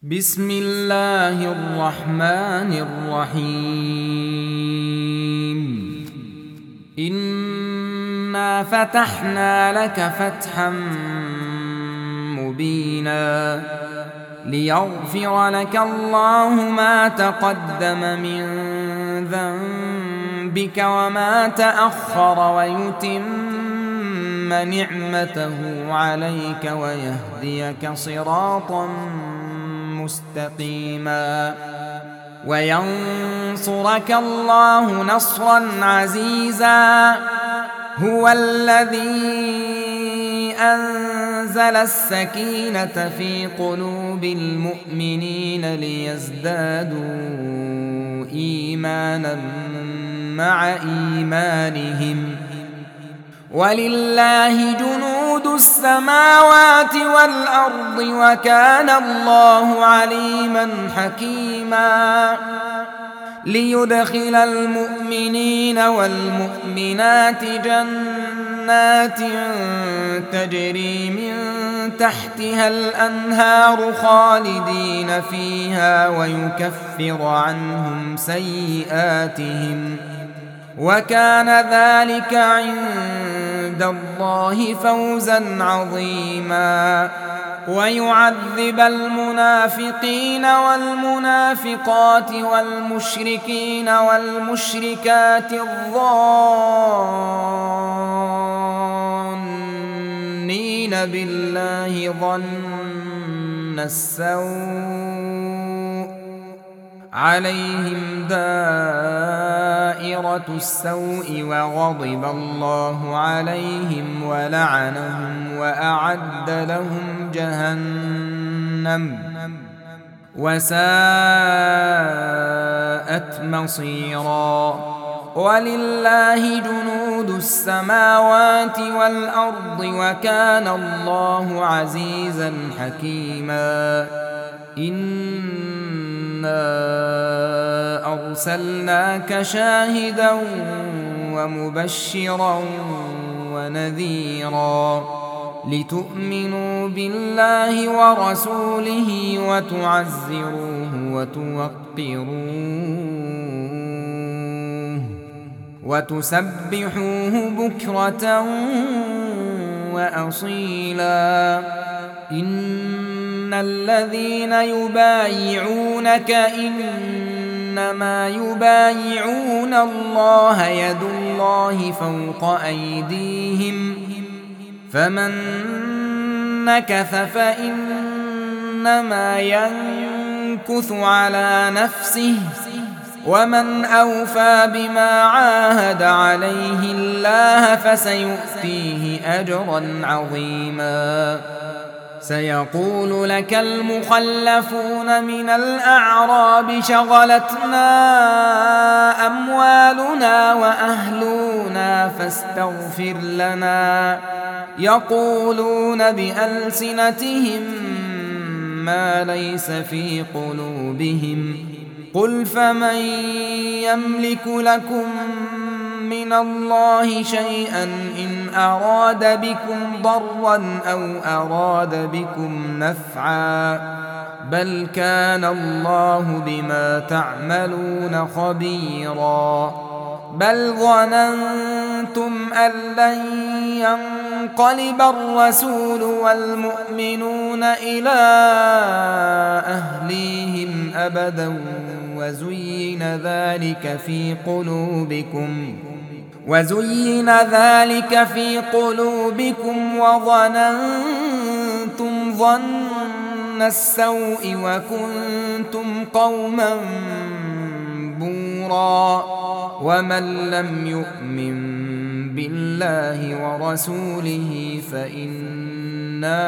بسم الله الرحمن الرحيم. إنا فتحنا لك فتحا مبينا ليغفر لك الله ما تقدم من ذنبك وما تأخر ويتم نعمته عليك ويهديك صراطا مستقيما وينصرك الله نصرا عزيزا. هو الذي أنزل السكينة في قلوب المؤمنين ليزدادوا إيمانا مع إيمانهم ولله جنود السماوات والأرض وكان الله عليما حكيما. ليدخل المؤمنين والمؤمنات جنات تجري من تحتها الأنهار خالدين فيها ويكفر عنهم سيئاتهم وكان ذلك عند الله فوزا عظيما. ويعذب المنافقين والمنافقات والمشركين والمشركات الظانين بالله ظن السوء عليهم دائرة السوء وغضب الله عليهم ولعنهم وأعد لهم جهنم وساءت مصيرا. ولله جنود السماوات والأرض وكان الله عزيزا حكيما. إنا أرسلناك شاهدا ومبشرا ونذيرا لتؤمنوا بالله ورسوله وتعزروه وتوقروه وتسبحوه بكرة وأصيلا. إن الذين يبايعونك إنما يبايعون الله يد الله فوق أيديهم فمن نكث فإنما ينكث على نفسه ومن أوفى بما عاهد عليه الله فسيؤتيه أجرا عظيما. سيقول لك المخلفون من الأعراب شغلتنا أموالنا وأهلنا فاستغفر لنا يقولون بألسنتهم ما ليس في قلوبهم قل فمن يملك لكم من الله شيئا إن أراد بكم ضرا أو أراد بكم نفعا بل كان الله بما تعملون خبيرا. بل ظننتم أن لن ينقلب الرسول والمؤمنون إلى أهليهم أبدا وزين ذلك في قلوبكم وظننتم ظن السوء وكنتم قوما بورا. ومن لم يؤمن بالله ورسوله فإنا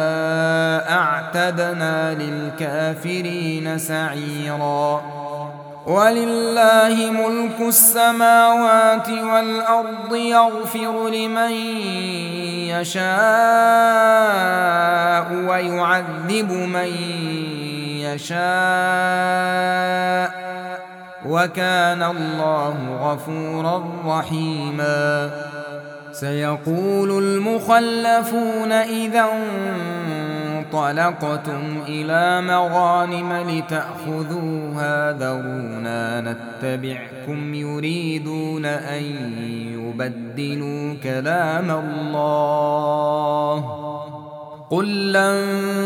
أعتدنا للكافرين سعيرا. ولله ملك السماوات والأرض يغفر لمن يشاء ويعذب من يشاء وكان الله غفورا رحيما. سيقول المخلفون إذا انطلقتم إلى مغانم لتأخذوها ذرونا نتبعكم يريدون أن يبدلوا كلام الله قل لن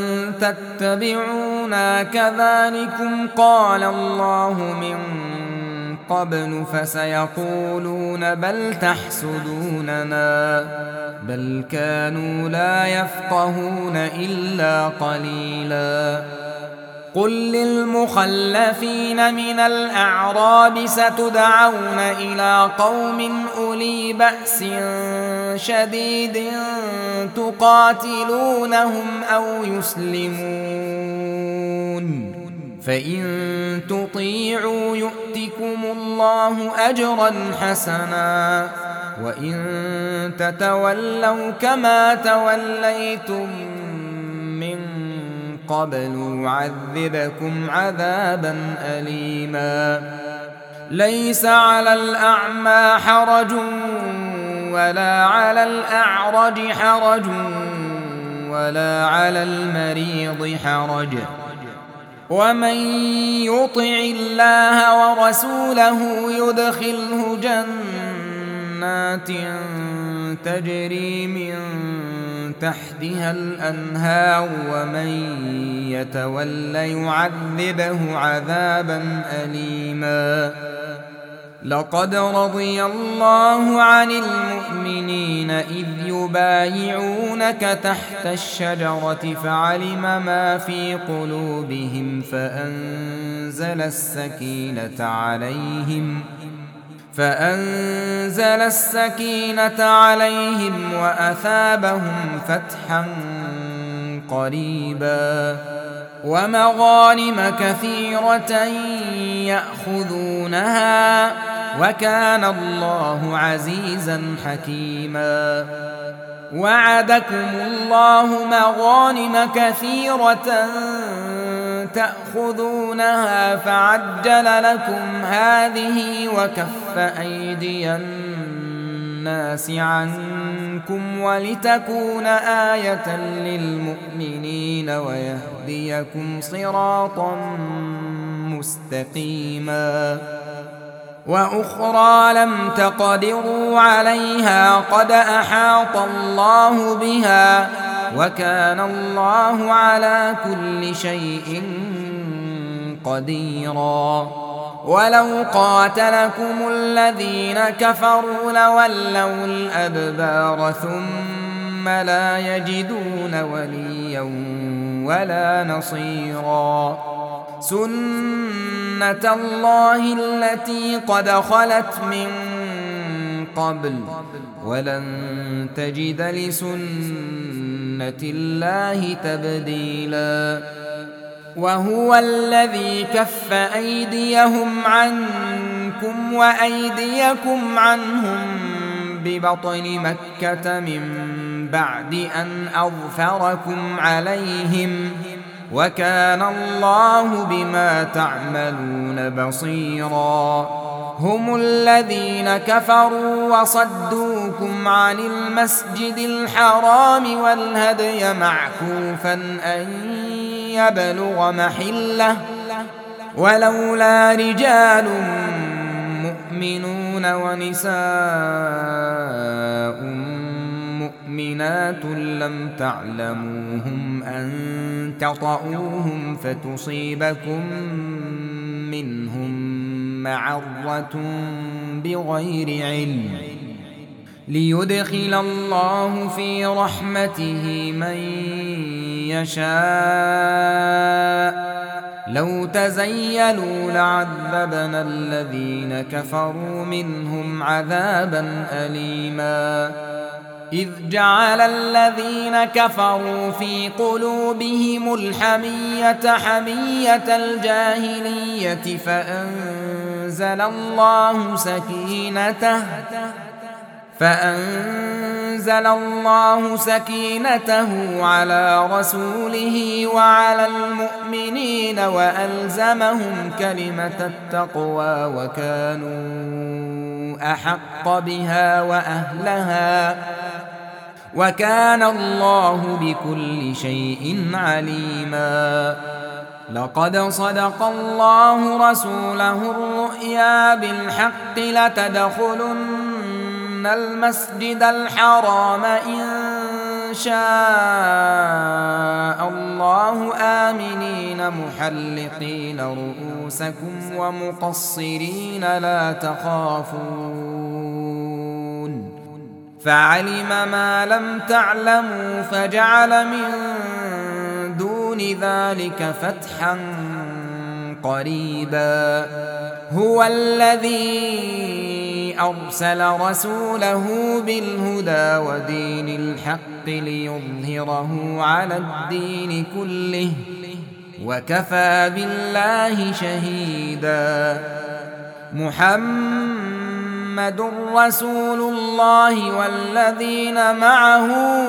تتبعونا كذلكم قال الله من قبل فسيقولون بل تحسدوننا بل كانوا لا يفقهون إلا قليلا قل للمخلفين من الأعراب ستدعون إلى قوم أولي بأس شديد تقاتلونهم أو يسلمون فإن تطيعوا يؤتكم الله أجرا حسنا وإن تتولوا كما توليتم من قبل يعذبكم عذابا أليما ليس على الأعمى حرج ولا على الأعرج حرج ولا على المريض حرج ومن يطع الله ورسوله يدخله جنات تجري من تحتها الأنهار ومن يتول يعذبه عذابا أليما لقد رضي الله عن المؤمنين إذ يبايعونك تحت الشجرة فعلم ما في قلوبهم فأنزل السكينة عليهم وأثابهم فتحا قريبا ومغانم كثيرة يأخذونها وكان الله عزيزا حكيما وعدكم الله مغانم كثيرة تأخذونها فعجل لكم هذه وكف أيدي الناس عنكم ولتكون آية للمؤمنين ويهديكم صراطا مستقيما وأخرى لم تقدروا عليها قد أحاط الله بها وكان الله على كل شيء قديرا ولو قاتلكم الذين كفروا لولوا الأدبار ثم لا يجدون وليا ولا نصيرا سنة الله التي قد خلت من قبل ولن تجد لسنة الله تبديلا وهو الذي كف أيديهم عنكم وأيديكم عنهم ببطن مكة من بعد أن أظفركم عليهم وكان الله بما تعملون بصيرا هم الذين كفروا وصدوكم عن المسجد الحرام والهدي معكوفا أن يبلغ محله ولولا رجال مؤمنون ونساء مؤمنات لم تعلموهم أن تطؤوهم فتصيبكم منهم معرة بغير علم ليدخل الله في رحمته من يشاء لو تزيلوا لعذبنا الذين كفروا منهم عذابا أليما إذ جعل الذين كفروا في قلوبهم الحمية حمية الجاهلية فأنزل الله سكينته على رسوله وعلى المؤمنين وألزمهم كلمة التقوى وكانوا أحق بها وأهلها وكان الله بكل شيء عليما. لقد صدق الله رسوله الرؤيا بالحق لتدخلن المسجد الحرام إن شاء الله آمنين محلقين رؤوسكم ومقصرين لا تخافون فعلم ما لم تعلموا فجعل من دون ذلك فتحا قريبا. هو الذي أرسل رسوله بالهدى ودين الحق ليظهره على الدين كله وكفى بالله شهيدا. محمد رسول الله والذين معه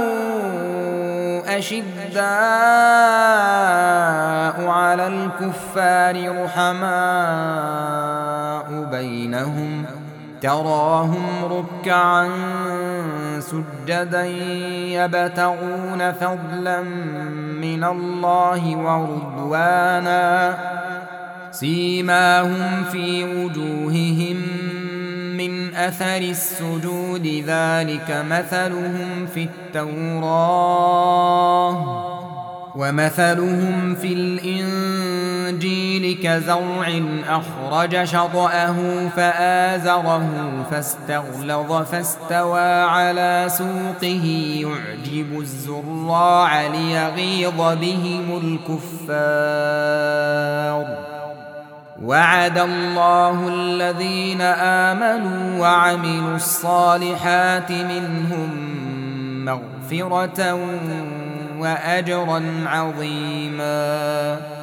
أشداء على الكفار رحماء بينهم تراهم ركعا سجدا يبتغون فضلا من الله ورضوانا سيماهم في وجوههم من أثر السجود ذلك مثلهم في التوراة ومثلهم في الإنجيل كزرع أخرج شطأه فآزره فاستغلظ فاستوى على سوقه يعجب الزراع ليغيظ بهم الكفار. وعد الله الذين آمنوا وعملوا الصالحات منهم مغفرة وأجرا عظيما.